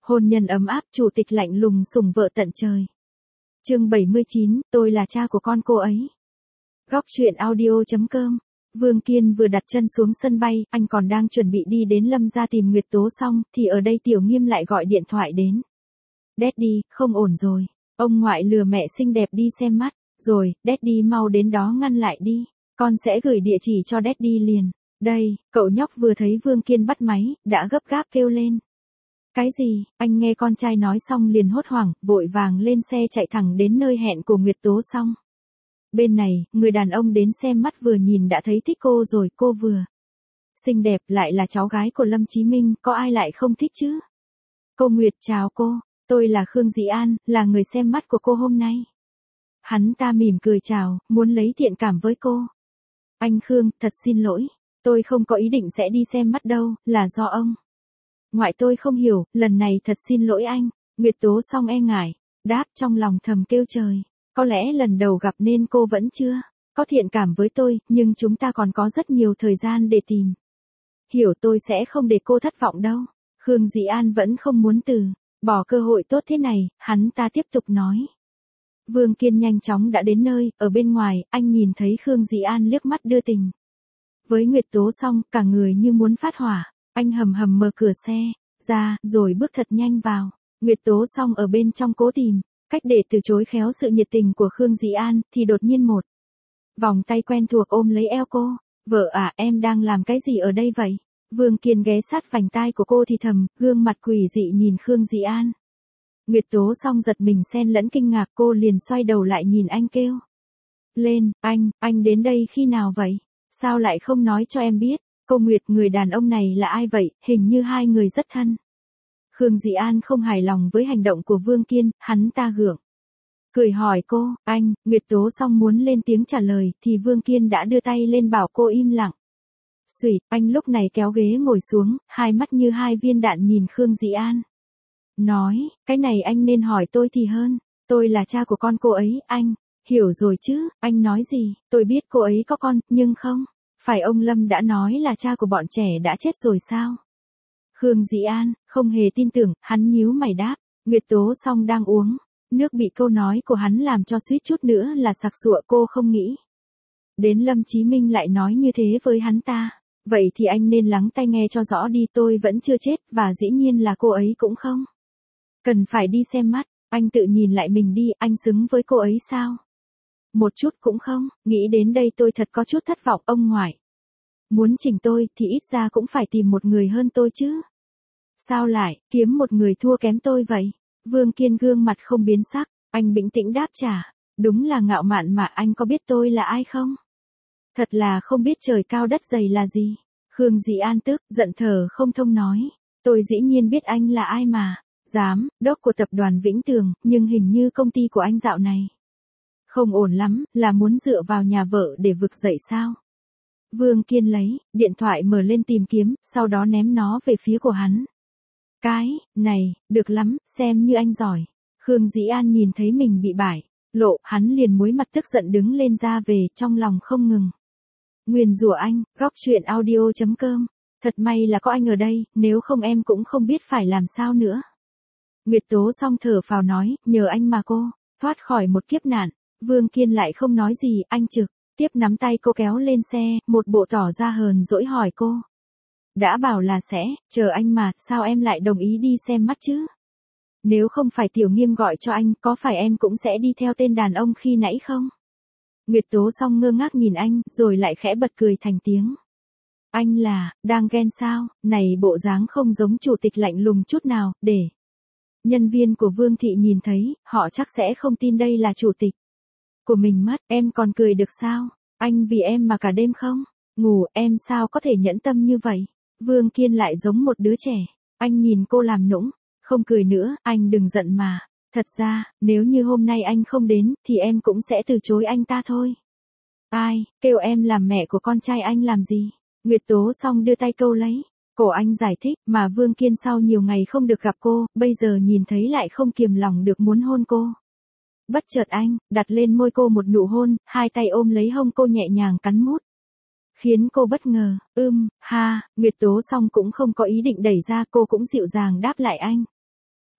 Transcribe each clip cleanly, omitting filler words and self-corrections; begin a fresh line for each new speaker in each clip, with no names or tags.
Hôn nhân ấm áp, chủ tịch lạnh lùng sủng vợ tận trời. Chương 79, tôi là cha của con cô ấy. Góc truyện audio.com. Vương Kiên vừa đặt chân xuống sân bay, anh còn đang chuẩn bị đi đến Lâm gia tìm Nguyệt Tố xong, thì ở đây Tiểu Nghiêm lại gọi điện thoại đến. Daddy, không ổn rồi. Ông ngoại lừa mẹ xinh đẹp đi xem mắt. Rồi, Daddy mau đến đó ngăn lại đi. Con sẽ gửi địa chỉ cho Daddy liền. Đây, cậu nhóc vừa thấy Vương Kiên bắt máy, đã gấp gáp kêu lên. Cái gì? Anh nghe con trai nói xong liền hốt hoảng, vội vàng lên xe chạy thẳng đến nơi hẹn của Nguyệt Tố xong. Bên này, người đàn ông đến xem mắt vừa nhìn đã thấy thích cô rồi, cô vừa xinh đẹp lại là cháu gái của Lâm Chí Minh, có ai lại không thích chứ? Cô Nguyệt chào cô, tôi là Khương Dĩ An, là người xem mắt của cô hôm nay. Hắn ta mỉm cười chào, muốn lấy thiện cảm với cô. Anh Khương, thật xin lỗi, tôi không có ý định sẽ đi xem mắt đâu, là do ông ngoại tôi không hiểu, lần này thật xin lỗi anh. Nguyệt Tố xong e ngại, đáp trong lòng thầm kêu trời. Có lẽ lần đầu gặp nên cô vẫn chưa có thiện cảm với tôi, nhưng chúng ta còn có rất nhiều thời gian để tìm hiểu, tôi sẽ không để cô thất vọng đâu. Khương Dĩ An vẫn không muốn từ bỏ cơ hội tốt thế này, hắn ta tiếp tục nói. Vương Kiên nhanh chóng đã đến nơi, ở bên ngoài, anh nhìn thấy Khương Dĩ An liếc mắt đưa tình với Nguyệt Tố xong, cả người như muốn phát hỏa. Anh hầm hầm mở cửa xe ra, rồi bước thật nhanh vào. Nguyệt Tố xong ở bên trong cố tìm cách để từ chối khéo sự nhiệt tình của Khương Dĩ An, thì đột nhiên một vòng tay quen thuộc ôm lấy eo cô. Vợ à, em đang làm cái gì ở đây vậy? Vương Kiên ghé sát vành tai của cô thì thầm, gương mặt quỷ dị nhìn Khương Dĩ An. Nguyệt Tố xong giật mình xen lẫn kinh ngạc, cô liền xoay đầu lại nhìn anh kêu lên, anh đến đây khi nào vậy? Sao lại không nói cho em biết? Cô Nguyệt, người đàn ông này là ai vậy? Hình như hai người rất thân. Khương Dĩ An không hài lòng với hành động của Vương Kiên, hắn ta gượng cười hỏi cô, anh. Nguyệt Tố xong muốn lên tiếng trả lời, thì Vương Kiên đã đưa tay lên bảo cô im lặng. Xùy, anh lúc này kéo ghế ngồi xuống, hai mắt như hai viên đạn nhìn Khương Dĩ An. Nói, cái này anh nên hỏi tôi thì hơn. Tôi là cha của con cô ấy, anh. Hiểu rồi chứ, anh nói gì? Tôi biết cô ấy có con, nhưng không phải ông Lâm đã nói là cha của bọn trẻ đã chết rồi sao? Khương Dĩ An không hề tin tưởng, hắn nhíu mày đáp. Nguyệt Tố xong đang uống nước bị câu nói của hắn làm cho suýt chút nữa là sặc sụa, cô không nghĩ đến Lâm Chí Minh lại nói như thế với hắn ta. Vậy thì anh nên lắng tai nghe cho rõ đi, tôi vẫn chưa chết, và dĩ nhiên là cô ấy cũng không cần phải đi xem mắt. Anh tự nhìn lại mình đi, anh xứng với cô ấy sao? Một chút cũng không. Nghĩ đến đây tôi thật có chút thất vọng. Ông ngoại muốn chỉnh tôi thì ít ra cũng phải tìm một người hơn tôi chứ. Sao lại kiếm một người thua kém tôi vậy? Vương Kiên gương mặt không biến sắc, anh bình tĩnh đáp trả. Đúng là ngạo mạn mà, anh có biết tôi là ai không? Thật là không biết trời cao đất dày là gì. Khương Dĩ An tức giận thở không thông nói. Tôi dĩ nhiên biết anh là ai mà. Giám đốc của tập đoàn Vĩnh Tường, nhưng hình như công ty của anh dạo này không ổn lắm, là muốn dựa vào nhà vợ để vực dậy sao? Vương Kiên lấy điện thoại mở lên tìm kiếm, sau đó ném nó về phía của hắn. Cái này, được lắm, xem như anh giỏi. Khương Dĩ An nhìn thấy mình bị bại lộ, hắn liền muối mặt tức giận đứng lên ra về, trong lòng không ngừng nguyền rủa anh. Góc truyện audio.com. Thật may là có anh ở đây, nếu không em cũng không biết phải làm sao nữa. Nguyệt Tố xong thở phào nói, nhờ anh mà cô thoát khỏi một kiếp nạn. Vương Kiên lại không nói gì, anh trực tiếp nắm tay cô kéo lên xe, một bộ tỏ ra hờn dỗi hỏi cô. Đã bảo là sẽ chờ anh mà, sao em lại đồng ý đi xem mắt chứ? Nếu không phải Tiểu Nghiêm gọi cho anh, có phải em cũng sẽ đi theo tên đàn ông khi nãy không? Nguyệt Tố xong ngơ ngác nhìn anh, rồi lại khẽ bật cười thành tiếng. Anh là đang ghen sao? Này, bộ dáng không giống chủ tịch lạnh lùng chút nào, để nhân viên của Vương thị nhìn thấy, họ chắc sẽ không tin đây là chủ tịch của mình mất. Em còn cười được sao? Anh vì em mà cả đêm không ngủ, em sao có thể nhẫn tâm như vậy? Vương Kiên lại giống một đứa trẻ. Anh nhìn cô làm nũng, không cười nữa, anh đừng giận mà. Thật ra, nếu như hôm nay anh không đến, thì em cũng sẽ từ chối anh ta thôi. Ai, kêu em làm mẹ của con trai anh làm gì? Nguyệt Tố xong đưa tay câu lấy cổ anh giải thích, mà Vương Kiên sau nhiều ngày không được gặp cô, bây giờ nhìn thấy lại không kiềm lòng được muốn hôn cô. Bất chợt anh đặt lên môi cô một nụ hôn, hai tay ôm lấy hông cô nhẹ nhàng cắn mút, khiến cô bất ngờ. Ha. Nguyệt Tố xong cũng không có ý định đẩy ra, cô cũng dịu dàng đáp lại anh.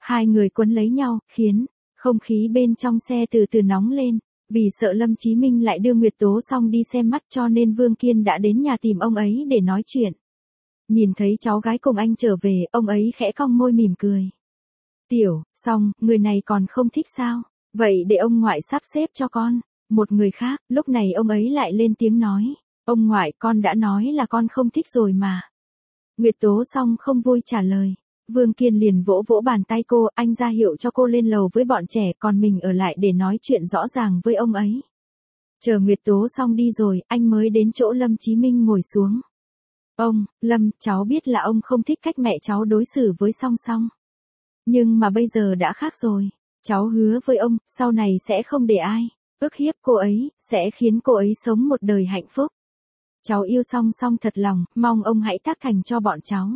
Hai người quấn lấy nhau, khiến không khí bên trong xe từ từ nóng lên. Vì sợ Lâm Chí Minh lại đưa Nguyệt Tố Song đi xem mắt cho nên Vương Kiên đã đến nhà tìm ông ấy để nói chuyện. Nhìn thấy cháu gái cùng anh trở về, ông ấy khẽ cong môi mỉm cười. Tiểu, Song, người này còn không thích sao? Vậy để ông ngoại sắp xếp cho con. Một người khác, lúc này ông ấy lại lên tiếng nói. Ông ngoại, con đã nói là con không thích rồi mà. Nguyệt Tố Song không vui trả lời. Vương Kiên liền vỗ vỗ bàn tay cô, anh ra hiệu cho cô lên lầu với bọn trẻ, còn mình ở lại để nói chuyện rõ ràng với ông ấy. Chờ Nguyệt Tố Song đi rồi, anh mới đến chỗ Lâm Chí Minh ngồi xuống. Ông, Lâm, cháu biết là ông không thích cách mẹ cháu đối xử với Song Song. Nhưng mà bây giờ đã khác rồi. Cháu hứa với ông, sau này sẽ không để ai ức hiếp cô ấy, sẽ khiến cô ấy sống một đời hạnh phúc. Cháu yêu Song Song thật lòng, mong ông hãy tác thành cho bọn cháu.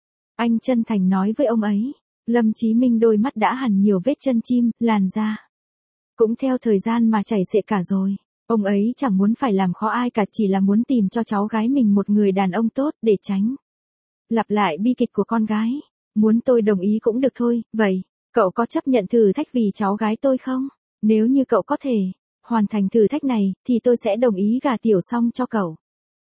Anh chân thành nói với ông ấy. Lâm Chí Minh đôi mắt đã hằn nhiều vết chân chim, làn da cũng theo thời gian mà chảy xệ cả rồi. Ông ấy chẳng muốn phải làm khó ai cả, chỉ là muốn tìm cho cháu gái mình một người đàn ông tốt để tránh lặp lại bi kịch của con gái. Muốn tôi đồng ý cũng được thôi, vậy, cậu có chấp nhận thử thách vì cháu gái tôi không? Nếu như cậu có thể hoàn thành thử thách này, thì tôi sẽ đồng ý gả Tiểu Song cho cậu.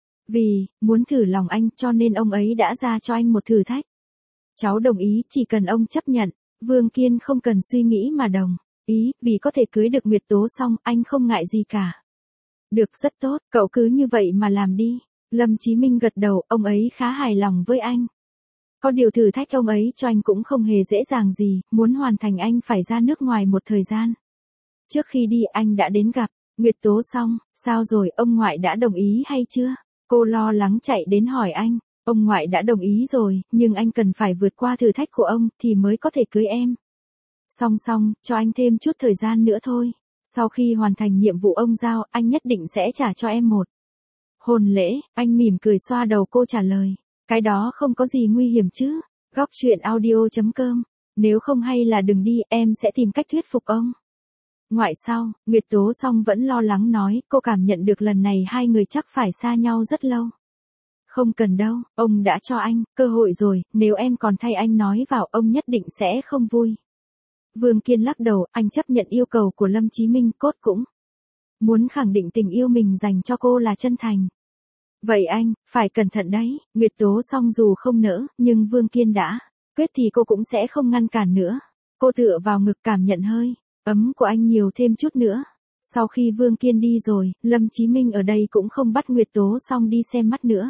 Vì, muốn thử lòng anh cho nên ông ấy đã ra cho anh một thử thách. Cháu đồng ý, chỉ cần ông chấp nhận. Vương Kiên không cần suy nghĩ mà đồng ý, vì có thể cưới được Nguyệt Tố Song, anh không ngại gì cả. Được, rất tốt, cậu cứ như vậy mà làm đi. Lâm Chí Minh gật đầu, ông ấy khá hài lòng với anh. Có điều thử thách ông ấy cho anh cũng không hề dễ dàng gì, muốn hoàn thành anh phải ra nước ngoài một thời gian. Trước khi đi anh đã đến gặp Nguyệt Tố Song, sao rồi, ông ngoại đã đồng ý hay chưa? Cô lo lắng chạy đến hỏi anh. Ông ngoại đã đồng ý rồi, nhưng anh cần phải vượt qua thử thách của ông thì mới có thể cưới em. Song Song, cho anh thêm chút thời gian nữa thôi. Sau khi hoàn thành nhiệm vụ ông giao, anh nhất định sẽ trả cho em một hôn lễ. Anh mỉm cười xoa đầu cô trả lời. Cái đó không có gì nguy hiểm chứ. Góc truyện audio.com. Nếu không hay là đừng đi, em sẽ tìm cách thuyết phục ông ngoại sau. Nguyệt Tố Song vẫn lo lắng nói, cô cảm nhận được lần này hai người chắc phải xa nhau rất lâu. Không cần đâu, ông đã cho anh cơ hội rồi, nếu em còn thay anh nói vào, ông nhất định sẽ không vui. Vương Kiên lắc đầu, anh chấp nhận yêu cầu của Lâm Chí Minh, cốt cũng muốn khẳng định tình yêu mình dành cho cô là chân thành. Vậy anh, phải cẩn thận đấy. Nguyệt Tố Song dù không nỡ, nhưng Vương Kiên đã quyết thì cô cũng sẽ không ngăn cản nữa. Cô tựa vào ngực cảm nhận hơi ấm của anh nhiều thêm chút nữa. Sau khi Vương Kiên đi rồi, Lâm Chí Minh ở đây cũng không bắt Nguyệt Tố Song đi xem mắt nữa.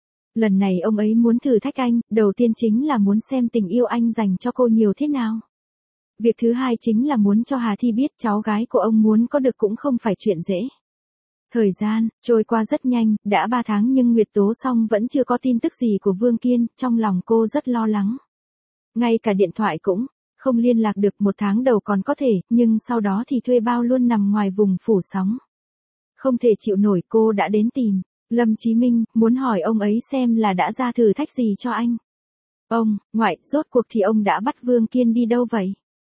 Lần này ông ấy muốn thử thách anh, đầu tiên chính là muốn xem tình yêu anh dành cho cô nhiều thế nào. Việc thứ hai chính là muốn cho Hà Thi biết cháu gái của ông muốn có được cũng không phải chuyện dễ. Thời gian trôi qua rất nhanh, đã 3 tháng nhưng Nguyệt Tố Song vẫn chưa có tin tức gì của Vương Kiên, trong lòng cô rất lo lắng. Ngay cả điện thoại cũng không liên lạc được, 1 tháng đầu còn có thể, nhưng sau đó thì thuê bao luôn nằm ngoài vùng phủ sóng. Không thể chịu nổi, cô đã đến tìm Lâm Chí Minh, muốn hỏi ông ấy xem là đã ra thử thách gì cho anh. Ông, ngoại, rốt cuộc thì ông đã bắt Vương Kiên đi đâu vậy?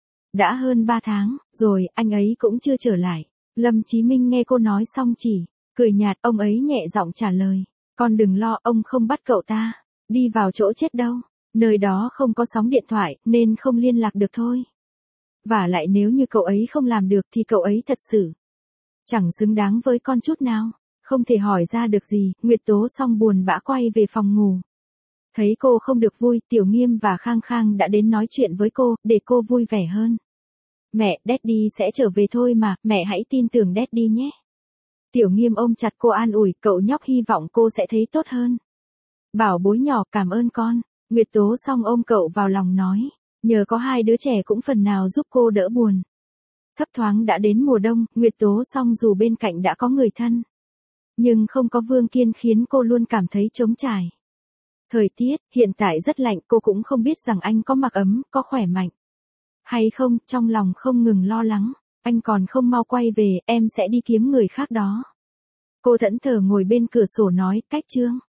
Đã hơn 3 tháng, rồi, anh ấy cũng chưa trở lại. Lâm Chí Minh nghe cô nói xong chỉ cười nhạt, ông ấy nhẹ giọng trả lời. Con đừng lo, ông không bắt cậu ta đi vào chỗ chết đâu. Nơi đó không có sóng điện thoại, nên không liên lạc được thôi. Và lại nếu như cậu ấy không làm được thì cậu ấy thật sự chẳng xứng đáng với con chút nào. Không thể hỏi ra được gì, Nguyệt Tố Song buồn bã quay về phòng ngủ. Thấy cô không được vui, Tiểu Nghiêm và Khang Khang đã đến nói chuyện với cô, để cô vui vẻ hơn. Mẹ, Daddy sẽ trở về thôi mà, mẹ hãy tin tưởng Daddy nhé. Tiểu Nghiêm ôm chặt cô an ủi, cậu nhóc hy vọng cô sẽ thấy tốt hơn. Bảo bối nhỏ, cảm ơn con. Nguyệt Tố Song ôm cậu vào lòng nói. Nhờ có hai đứa trẻ cũng phần nào giúp cô đỡ buồn. Thấp thoáng đã đến mùa đông, Nguyệt Tố Song dù bên cạnh đã có người thân, nhưng không có Vương Kiên khiến cô luôn cảm thấy trống trải. Thời tiết hiện tại rất lạnh, cô cũng không biết rằng anh có mặc ấm, có khỏe mạnh hay không, trong lòng không ngừng lo lắng. Anh còn không mau quay về, em sẽ đi kiếm người khác đó. Cô thẫn thờ ngồi bên cửa sổ nói, cách chương.